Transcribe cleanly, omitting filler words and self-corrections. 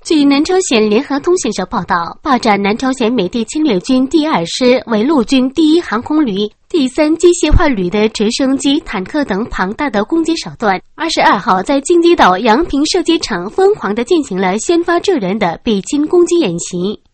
据南朝鲜联合通讯社报道，霸占南朝鲜美帝侵略军第2师为陆军第1航空旅、第3机械化旅的直升机、坦克等庞大的攻击手段。22号在京畿道阳平射击场疯狂地进行了先发制人的比金攻击演习。